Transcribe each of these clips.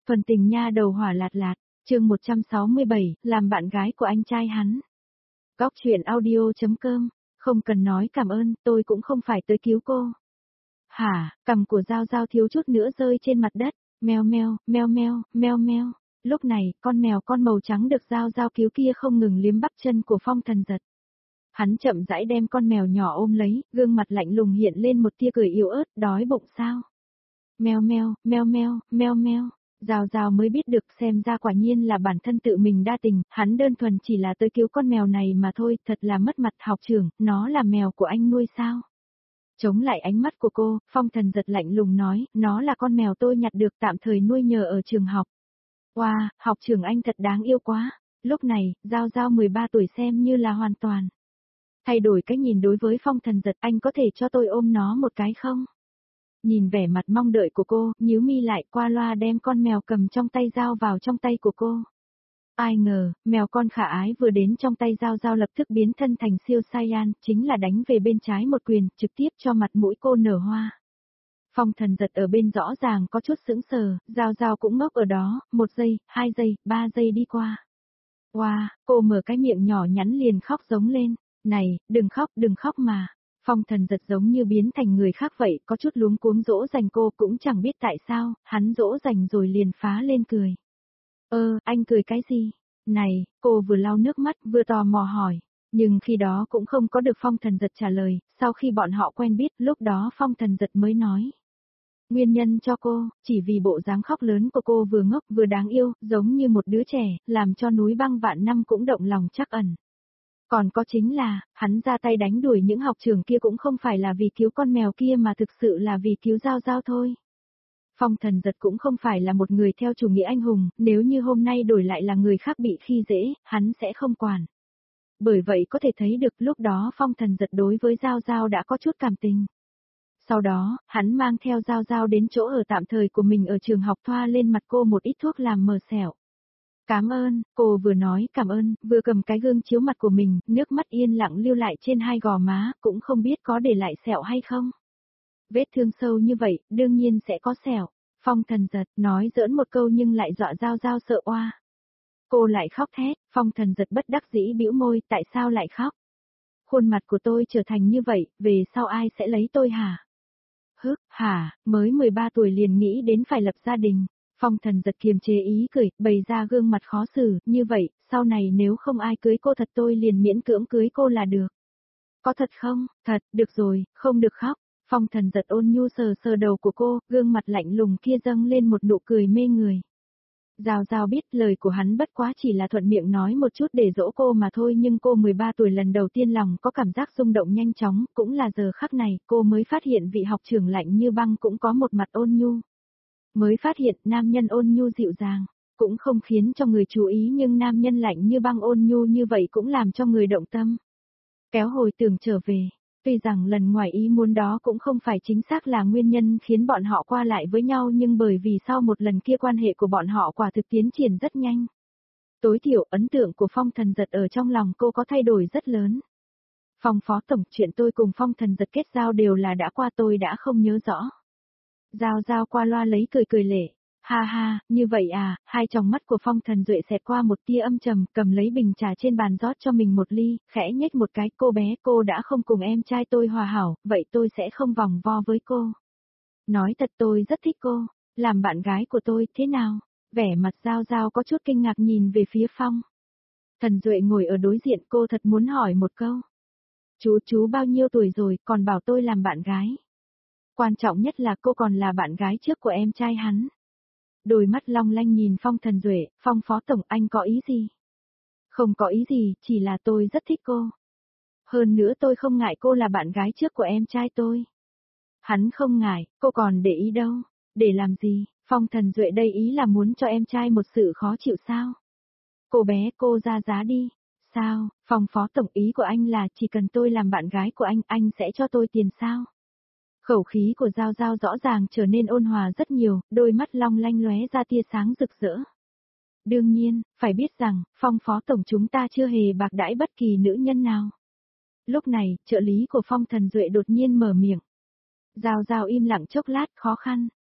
Phần tình nha đầu hỏa lạt lạt, chương 167, làm bạn gái của anh trai hắn. Góc chuyện audio.com, không cần nói cảm ơn, tôi cũng không phải tới cứu cô. Hả, cằm của Giao Giao thiếu chút nữa rơi trên mặt đất, meo meo, meo meo, meo meo. Lúc này, con mèo con màu trắng được Giao Giao cứu kia không ngừng liếm bắp chân của Phong Thần Giật. Hắn chậm rãi đem con mèo nhỏ ôm lấy, gương mặt lạnh lùng hiện lên một tia cười yếu ớt, đói bụng sao? Meo meo, meo meo, meo meo. Giao Giao mới biết được xem ra quả nhiên là bản thân tự mình đa tình, hắn đơn thuần chỉ là tới cứu con mèo này mà thôi, thật là mất mặt học trưởng, nó là mèo của anh nuôi sao? Chống lại ánh mắt của cô, Phong Thần Giật lạnh lùng nói, nó là con mèo tôi nhặt được tạm thời nuôi nhờ ở trường học. Wow, học trưởng anh thật đáng yêu quá. Lúc này, Giao Giao 13 tuổi xem như là hoàn toàn thay đổi cách nhìn đối với Phong Thần Giật, anh có thể cho tôi ôm nó một cái không? Nhìn vẻ mặt mong đợi của cô, nhíu mi lại qua loa đem con mèo cầm trong tay Giao vào trong tay của cô. Ai ngờ, mèo con khả ái vừa đến trong tay Giao Giao lập tức biến thân thành siêu Saiyan, chính là đánh về bên trái một quyền, trực tiếp cho mặt mũi cô nở hoa. Phong Thần Giật ở bên rõ ràng có chút sững sờ, Giao Giao cũng ngốc ở đó, 1 giây, 2 giây, 3 giây đi qua. Wow, cô mở cái miệng nhỏ nhắn liền khóc giống lên, này, đừng khóc mà. Phong Thần Giật giống như biến thành người khác vậy, có chút luống cuống dỗ dành cô cũng chẳng biết tại sao, hắn dỗ dành rồi liền phá lên cười. Anh cười cái gì? Này, cô vừa lau nước mắt vừa tò mò hỏi. Nhưng khi đó cũng không có được Phong Thần Giật trả lời, sau khi bọn họ quen biết, lúc đó Phong Thần Giật mới nói. Nguyên nhân cho cô, chỉ vì bộ dáng khóc lớn của cô vừa ngốc vừa đáng yêu, giống như một đứa trẻ, làm cho núi băng vạn năm cũng động lòng trắc ẩn. Còn có chính là, hắn ra tay đánh đuổi những học trưởng kia cũng không phải là vì cứu con mèo kia mà thực sự là vì cứu Giao Giao thôi. Phong Thần Giật cũng không phải là một người theo chủ nghĩa anh hùng, nếu như hôm nay đổi lại là người khác bị khi dễ, hắn sẽ không quản. Bởi vậy có thể thấy được lúc đó Phong Thần Giật đối với Giao Giao đã có chút cảm tình. Sau đó, hắn mang theo Giao Giao đến chỗ ở tạm thời của mình ở trường học thoa lên mặt cô một ít thuốc làm mờ sẹo. Cảm ơn, cô vừa nói cảm ơn, vừa cầm cái gương chiếu mặt của mình, nước mắt yên lặng lưu lại trên hai gò má, cũng không biết có để lại sẹo hay không. Vết thương sâu như vậy, đương nhiên sẽ có sẹo. Phong Thần Giật nói giỡn một câu nhưng lại dọa Giao Giao sợ oa. Cô lại khóc thét, Phong Thần Giật bất đắc dĩ bĩu môi, tại sao lại khóc? Khuôn mặt của tôi trở thành như vậy, về sau ai sẽ lấy tôi hả? Hả, mới 13 tuổi liền nghĩ đến phải lập gia đình. Phong Thần Giật kiềm chế ý cười, bày ra gương mặt khó xử, như vậy, sau này nếu không ai cưới cô thật tôi liền miễn cưỡng cưới cô là được. Có thật không? Thật, được rồi, không được khóc. Phong Thần Giật ôn nhu sờ sờ đầu của cô, gương mặt lạnh lùng kia dâng lên một nụ cười mê người. Giao Giao biết lời của hắn bất quá chỉ là thuận miệng nói một chút để dỗ cô mà thôi, nhưng cô 13 tuổi lần đầu tiên lòng có cảm giác rung động nhanh chóng, cũng là giờ khắc này cô mới phát hiện vị học trưởng lạnh như băng cũng có một mặt ôn nhu. Mới phát hiện nam nhân ôn nhu dịu dàng, cũng không khiến cho người chú ý nhưng nam nhân lạnh như băng ôn nhu như vậy cũng làm cho người động tâm. Kéo hồi tưởng trở về, tuy rằng lần ngoài ý muốn đó cũng không phải chính xác là nguyên nhân khiến bọn họ qua lại với nhau nhưng bởi vì sau một lần kia quan hệ của bọn họ quả thực tiến triển rất nhanh. Tối thiểu ấn tượng của Phong Thần Giật ở trong lòng cô có thay đổi rất lớn. Phong phó tổng, chuyện tôi cùng Phong Thần Giật kết giao đều là đã qua, tôi đã không nhớ rõ. Giao Giao qua loa lấy cười cười lể. Ha ha, như vậy à, hai tròng mắt của Phong Thần Duệ xẹt qua một tia âm trầm, cầm lấy bình trà trên bàn rót cho mình một ly, khẽ nhếch một cái, cô bé, cô đã không cùng em trai tôi hòa hảo, vậy tôi sẽ không vòng vo với cô. Nói thật tôi rất thích cô, làm bạn gái của tôi, thế nào? Vẻ mặt Giao Giao có chút kinh ngạc nhìn về phía Phong Thần Duệ ngồi ở đối diện, cô thật muốn hỏi một câu. Chú bao nhiêu tuổi rồi, còn bảo tôi làm bạn gái? Quan trọng nhất là cô còn là bạn gái trước của em trai hắn. Đôi mắt long lanh nhìn Phong Thần Duệ, Phong phó tổng, anh có ý gì? Không có ý gì, chỉ là tôi rất thích cô. Hơn nữa tôi không ngại cô là bạn gái trước của em trai tôi. Hắn không ngại, cô còn để ý đâu. Để làm gì? Phong Thần Duệ đây ý là muốn cho em trai một sự khó chịu sao? Cô bé, cô ra giá đi. Sao? Phong phó tổng, ý của anh là chỉ cần tôi làm bạn gái của anh sẽ cho tôi tiền sao? Khẩu khí của Giao Giao rõ ràng trở nên ôn hòa rất nhiều, đôi mắt long lanh lóe ra tia sáng rực rỡ. Đương nhiên, phải biết rằng, Phong phó tổng chúng ta chưa hề bạc đãi bất kỳ nữ nhân nào. Lúc này, trợ lý của Phong Thần Duệ đột nhiên mở miệng. Giao Giao im lặng chốc lát, khó khăn,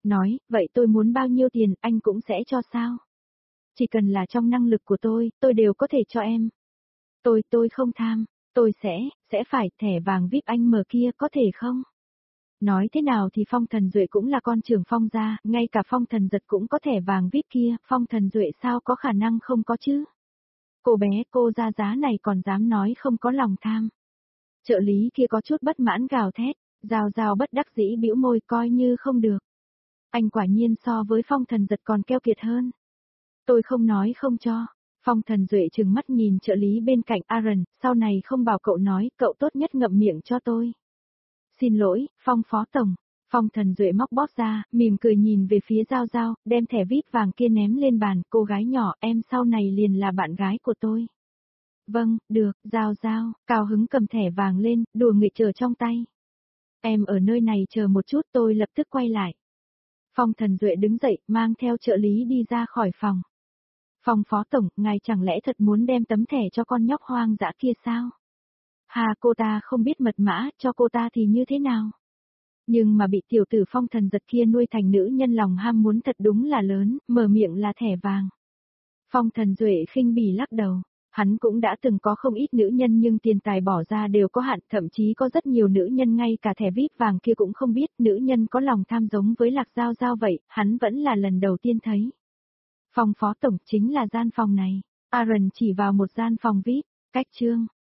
Nói, vậy tôi muốn bao nhiêu tiền, anh cũng sẽ cho sao? Chỉ cần là trong năng lực của tôi đều có thể cho em. Tôi không tham, tôi sẽ phải thẻ vàng VIP anh mở kia có thể không? Nói thế nào thì Phong Thần Duệ cũng là con trưởng Phong gia, ngay cả Phong Thần Giật cũng có thẻ vàng VIP kia, Phong Thần Duệ sao có khả năng không có chứ? Cô bé cô ra giá này còn dám nói không có lòng tham. Trợ lý kia có chút bất mãn gào thét, Giao Giao bất đắc dĩ bĩu môi coi như không được. Anh quả nhiên so với Phong Thần Giật còn keo kiệt hơn. Tôi không nói không cho. Phong Thần Duệ trừng mắt nhìn trợ lý bên cạnh Aaron, sau này không bảo cậu nói, cậu tốt nhất ngậm miệng cho tôi. Xin lỗi, Phong phó tổng. Phong Thần Duệ móc bóp ra, mỉm cười nhìn về phía Giao Giao, đem thẻ VIP vàng kia ném lên bàn, cô gái nhỏ, em sau này liền là bạn gái của tôi. Vâng, được, Giao Giao, cao hứng cầm thẻ vàng lên, đùa nghịch chờ trong tay. Em ở nơi này chờ một chút tôi lập tức quay lại. Phong Thần Duệ đứng dậy, mang theo trợ lý đi ra khỏi phòng. Phong phó tổng, ngài chẳng lẽ thật muốn đem tấm thẻ cho con nhóc hoang dã kia sao? Hà cô ta không biết mật mã, cho cô ta thì như thế nào? Nhưng mà bị tiểu tử Phong Thần Giật kia nuôi thành nữ nhân lòng ham muốn thật đúng là lớn, mở miệng là thẻ vàng. Phong Thần Duệ khinh bỉ lắc đầu. Hắn cũng đã từng có không ít nữ nhân nhưng tiền tài bỏ ra đều có hạn, thậm chí có rất nhiều nữ nhân ngay cả thẻ VIP vàng kia cũng không biết, nữ nhân có lòng tham giống với Lạc Giao Giao vậy, hắn vẫn là lần đầu tiên thấy. Phong phó tổng chính là gian phòng này. Aaron chỉ vào một gian phòng VIP, cách trương.